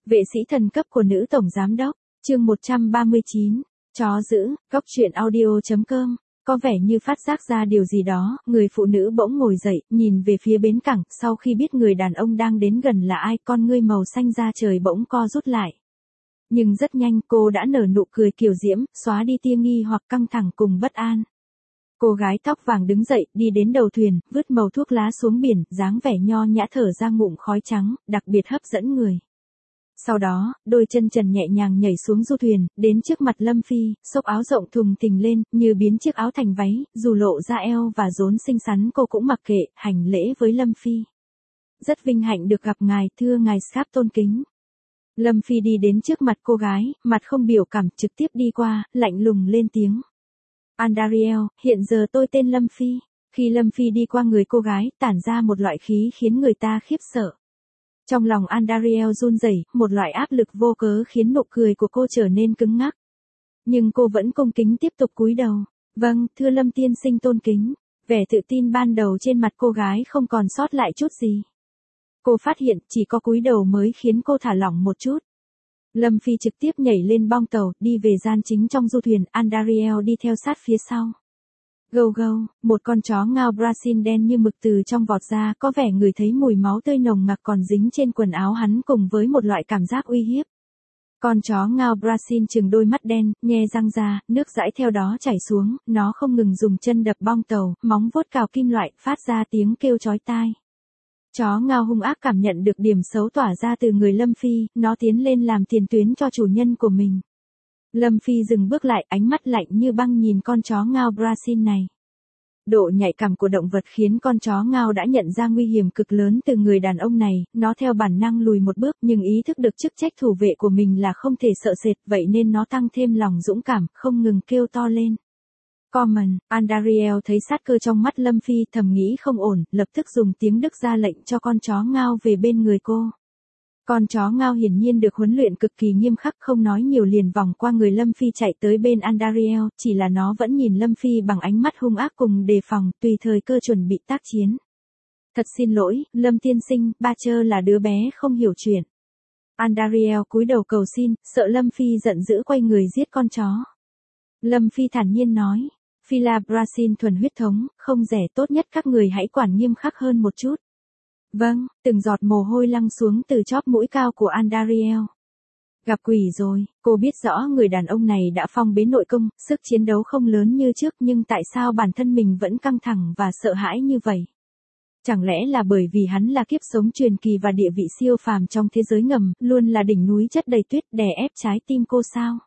Vệ sĩ thần cấp của nữ tổng giám đốc, chương 139, chó giữ, góc truyện audio.com. Có vẻ như phát giác ra điều gì đó, người phụ nữ bỗng ngồi dậy, nhìn về phía bến cảng, sau khi biết người đàn ông đang đến gần là ai, con ngươi màu xanh da trời bỗng co rút lại. Nhưng rất nhanh cô đã nở nụ cười kiều diễm, xóa đi tia nghi hoặc căng thẳng cùng bất an. Cô gái tóc vàng đứng dậy, đi đến đầu thuyền, vứt mẩu thuốc lá xuống biển, dáng vẻ nho nhã thở ra ngụm khói trắng, đặc biệt hấp dẫn người. Sau đó, đôi chân trần nhẹ nhàng nhảy xuống du thuyền, đến trước mặt Lâm Phi, xốc áo rộng thùng thình lên, như biến chiếc áo thành váy, dù lộ ra eo và rốn xinh xắn cô cũng mặc kệ, hành lễ với Lâm Phi. Rất vinh hạnh được gặp ngài, thưa ngài Scarp tôn kính. Lâm Phi đi đến trước mặt cô gái, mặt không biểu cảm, trực tiếp đi qua, lạnh lùng lên tiếng. Andariel, hiện giờ tôi tên Lâm Phi. Khi Lâm Phi đi qua người cô gái, tản ra một loại khí khiến người ta khiếp sợ. Trong lòng Andariel run rẩy, một loại áp lực vô cớ khiến nụ cười của cô trở nên cứng ngắc. Nhưng cô vẫn cung kính tiếp tục cúi đầu. Vâng, thưa Lâm tiên sinh tôn kính. Vẻ tự tin ban đầu trên mặt cô gái không còn sót lại chút gì. Cô phát hiện chỉ có cúi đầu mới khiến cô thả lỏng một chút. Lâm Phi trực tiếp nhảy lên bong tàu, đi về gian chính trong du thuyền, Andariel đi theo sát phía sau. Gâu gâu, một con chó ngao Brazil đen như mực từ trong vọt ra, có vẻ người thấy mùi máu tươi nồng nặc còn dính trên quần áo hắn cùng với một loại cảm giác uy hiếp. Con chó ngao Brazil trừng đôi mắt đen, nhe răng ra, nước dãi theo đó chảy xuống, nó không ngừng dùng chân đập bong tàu, móng vuốt cào kim loại, phát ra tiếng kêu chói tai. Chó ngao hung ác cảm nhận được điểm xấu tỏa ra từ người Lâm Phi, nó tiến lên làm tiền tuyến cho chủ nhân của mình. Lâm Phi dừng bước lại, ánh mắt lạnh như băng nhìn con chó ngao Brazil này. Độ nhạy cảm của động vật khiến con chó ngao đã nhận ra nguy hiểm cực lớn từ người đàn ông này, nó theo bản năng lùi một bước nhưng ý thức được chức trách thủ vệ của mình là không thể sợ sệt, vậy nên nó tăng thêm lòng dũng cảm, không ngừng kêu to lên. Common, Andariel thấy sát cơ trong mắt Lâm Phi thầm nghĩ không ổn, lập tức dùng tiếng Đức ra lệnh cho con chó ngao về bên người cô. Con chó ngao hiển nhiên được huấn luyện cực kỳ nghiêm khắc, không nói nhiều liền vòng qua người Lâm Phi chạy tới bên Andariel, chỉ là nó vẫn nhìn Lâm Phi bằng ánh mắt hung ác cùng đề phòng, tùy thời cơ chuẩn bị tác chiến. Thật xin lỗi, Lâm tiên sinh, Butcher là đứa bé không hiểu chuyện. Andariel cúi đầu cầu xin, sợ Lâm Phi giận dữ quay người giết con chó. Lâm Phi thản nhiên nói, Phi là Brazil thuần huyết thống, không rẻ, tốt nhất các người hãy quản nghiêm khắc hơn một chút. Vâng, từng giọt mồ hôi lăn xuống từ chóp mũi cao của Andariel. Gặp quỷ rồi, cô biết rõ người đàn ông này đã phong bế nội công, sức chiến đấu không lớn như trước nhưng tại sao bản thân mình vẫn căng thẳng và sợ hãi như vậy? Chẳng lẽ là bởi vì hắn là kiếp sống truyền kỳ và địa vị siêu phàm trong thế giới ngầm, luôn là đỉnh núi chất đầy tuyết đè ép trái tim cô sao?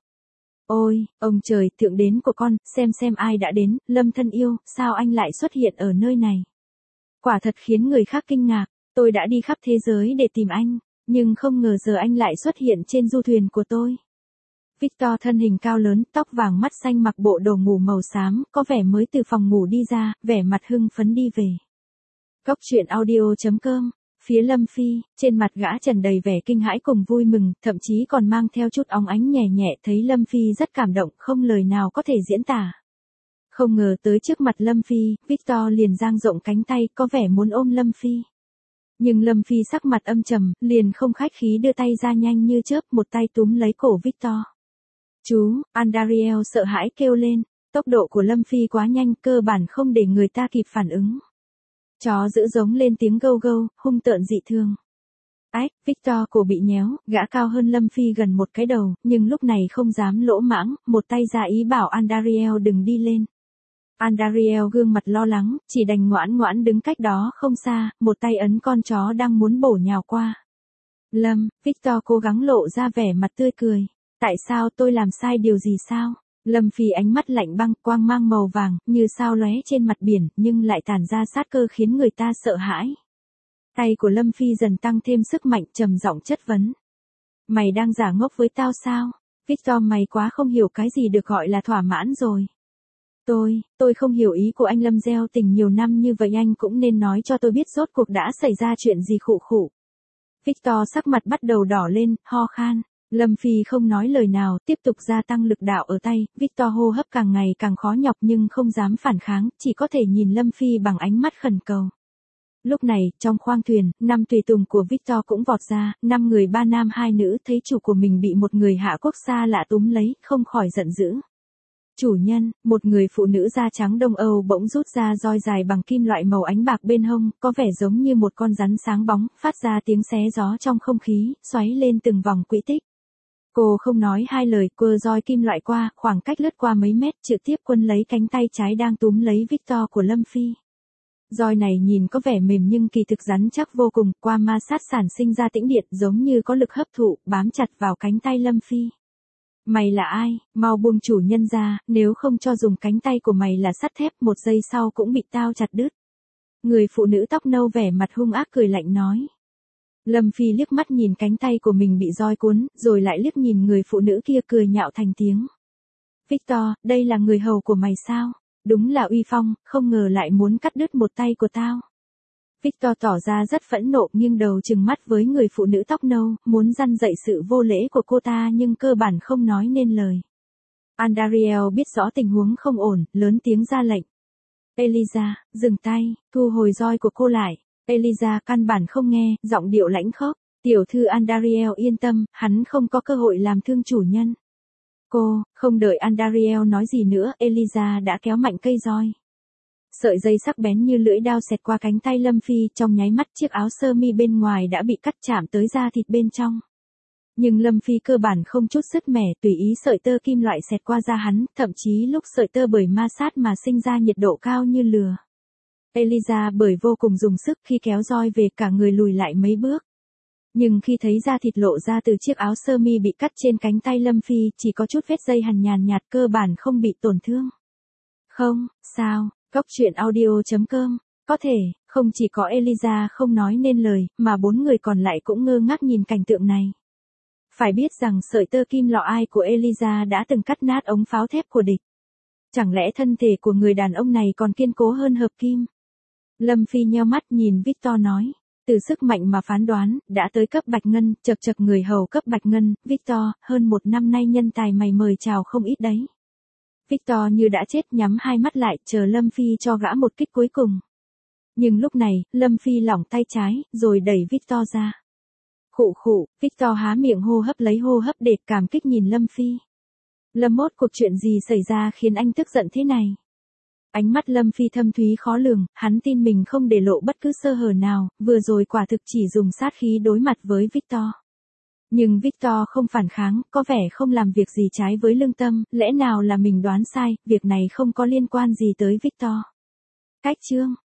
Ôi, ông trời, thượng đế của con, xem ai đã đến, Lâm thân yêu, sao anh lại xuất hiện ở nơi này? Quả thật khiến người khác kinh ngạc, tôi đã đi khắp thế giới để tìm anh, nhưng không ngờ giờ anh lại xuất hiện trên du thuyền của tôi. Victor thân hình cao lớn, tóc vàng mắt xanh mặc bộ đồ ngủ màu xám, có vẻ mới từ phòng ngủ đi ra, vẻ mặt hưng phấn đi về. Góc truyện audio.com. Phía Lâm Phi, trên mặt gã tràn đầy vẻ kinh hãi cùng vui mừng, thậm chí còn mang theo chút óng ánh nhẹ nhẹ, thấy Lâm Phi rất cảm động, không lời nào có thể diễn tả. Không ngờ tới trước mặt Lâm Phi, Victor liền dang rộng cánh tay, có vẻ muốn ôm Lâm Phi. Nhưng Lâm Phi sắc mặt âm trầm, liền không khách khí đưa tay ra nhanh như chớp, một tay túm lấy cổ Victor. Chú, Andariel sợ hãi kêu lên, tốc độ của Lâm Phi quá nhanh, cơ bản không để người ta kịp phản ứng. Chó giữ giống lên tiếng gâu gâu, hung tợn dị thường. Ách, Victor cổ bị nhéo, gã cao hơn Lâm Phi gần một cái đầu, nhưng lúc này không dám lỗ mãng, một tay ra ý bảo Andariel đừng đi lên. Andariel gương mặt lo lắng, chỉ đành ngoãn ngoãn đứng cách đó không xa, một tay ấn con chó đang muốn bổ nhào qua. Victor cố gắng lộ ra vẻ mặt tươi cười. Tại sao tôi làm sai điều gì sao? Lâm Phi ánh mắt lạnh băng, quang mang màu vàng, như sao lóe trên mặt biển, nhưng lại tản ra sát cơ khiến người ta sợ hãi. Tay của Lâm Phi dần tăng thêm sức mạnh, trầm giọng chất vấn. Mày đang giả ngốc với tao sao? Victor, mày quá không hiểu cái gì được gọi là thỏa mãn rồi. Tôi không hiểu ý của anh Lâm, gieo tình nhiều năm như vậy anh cũng nên nói cho tôi biết rốt cuộc đã xảy ra chuyện gì khụ khụ. Victor sắc mặt bắt đầu đỏ lên, ho khan. Lâm Phi không nói lời nào, tiếp tục gia tăng lực đạo ở tay, Victor hô hấp càng ngày càng khó nhọc nhưng không dám phản kháng, chỉ có thể nhìn Lâm Phi bằng ánh mắt khẩn cầu. Lúc này, trong khoang thuyền, 5 tùy tùng của Victor cũng vọt ra, 5 người 3 nam 2 nữ thấy chủ của mình bị một người hạ quốc xa lạ túm lấy, không khỏi giận dữ. Chủ nhân, một người phụ nữ da trắng Đông Âu bỗng rút ra roi dài bằng kim loại màu ánh bạc bên hông, có vẻ giống như một con rắn sáng bóng, phát ra tiếng xé gió trong không khí, xoáy lên từng vòng quỹ tích. Cô không nói hai lời, quơ roi kim loại qua, khoảng cách lướt qua mấy mét, trực tiếp quấn lấy cánh tay trái đang túm lấy Victor của Lâm Phi. Roi này nhìn có vẻ mềm nhưng kỳ thực rắn chắc vô cùng, qua ma sát sản sinh ra tĩnh điện giống như có lực hấp thụ, bám chặt vào cánh tay Lâm Phi. Mày là ai, mau buông chủ nhân ra, nếu không cho dùng cánh tay của mày là sắt thép, một giây sau cũng bị tao chặt đứt. Người phụ nữ tóc nâu vẻ mặt hung ác cười lạnh nói. Lâm Phi liếc mắt nhìn cánh tay của mình bị roi cuốn, rồi lại liếc nhìn người phụ nữ kia cười nhạo thành tiếng. Victor, đây là người hầu của mày sao? Đúng là uy phong, không ngờ lại muốn cắt đứt một tay của tao. Victor tỏ ra rất phẫn nộ nhưng đầu trừng mắt với người phụ nữ tóc nâu, muốn răn dạy sự vô lễ của cô ta nhưng cơ bản không nói nên lời. Andariel biết rõ tình huống không ổn, lớn tiếng ra lệnh. Eliza, dừng tay, thu hồi roi của cô lại. Eliza căn bản không nghe, giọng điệu lãnh khốc. Tiểu thư Andariel yên tâm, hắn không có cơ hội làm thương chủ nhân. Cô, không đợi Andariel nói gì nữa, Eliza đã kéo mạnh cây roi. Sợi dây sắc bén như lưỡi dao xẹt qua cánh tay Lâm Phi, trong nháy mắt chiếc áo sơ mi bên ngoài đã bị cắt chạm tới da thịt bên trong. Nhưng Lâm Phi cơ bản không chút sứt mẻ, tùy ý sợi tơ kim loại xẹt qua da hắn, thậm chí lúc sợi tơ bởi ma sát mà sinh ra nhiệt độ cao như lửa. Eliza bởi vô cùng dùng sức khi kéo roi về, cả người lùi lại mấy bước. Nhưng khi thấy da thịt lộ ra từ chiếc áo sơ mi bị cắt trên cánh tay Lâm Phi, chỉ có chút vết dây hằn nhàn nhạt, cơ bản không bị tổn thương. Không, sao, Góc truyện audio.com, có thể, không chỉ có Eliza không nói nên lời, mà 4 người còn lại cũng ngơ ngác nhìn cảnh tượng này. Phải biết rằng sợi tơ kim lọ ai của Eliza đã từng cắt nát ống pháo thép của địch. Chẳng lẽ thân thể của người đàn ông này còn kiên cố hơn hợp kim? Lâm Phi nheo mắt nhìn Victor nói. Từ sức mạnh mà phán đoán, đã tới cấp bạch ngân, chật chật người hầu cấp bạch ngân, Victor, hơn 1 năm nay nhân tài mày mời chào không ít đấy. Victor như đã chết, nhắm hai mắt lại, chờ Lâm Phi cho gã một kích cuối cùng. Nhưng lúc này, Lâm Phi lỏng tay trái, rồi đẩy Victor ra. Khụ khụ, Victor há miệng hô hấp lấy hô hấp để cảm kích nhìn Lâm Phi. Lâm mốt, cuộc chuyện gì xảy ra khiến anh tức giận thế này? Ánh mắt Lâm Phi thâm thúy khó lường, hắn tin mình không để lộ bất cứ sơ hở nào, vừa rồi quả thực chỉ dùng sát khí đối mặt với Victor. Nhưng Victor không phản kháng, có vẻ không làm việc gì trái với lương tâm, lẽ nào là mình đoán sai, việc này không có liên quan gì tới Victor. Cách chương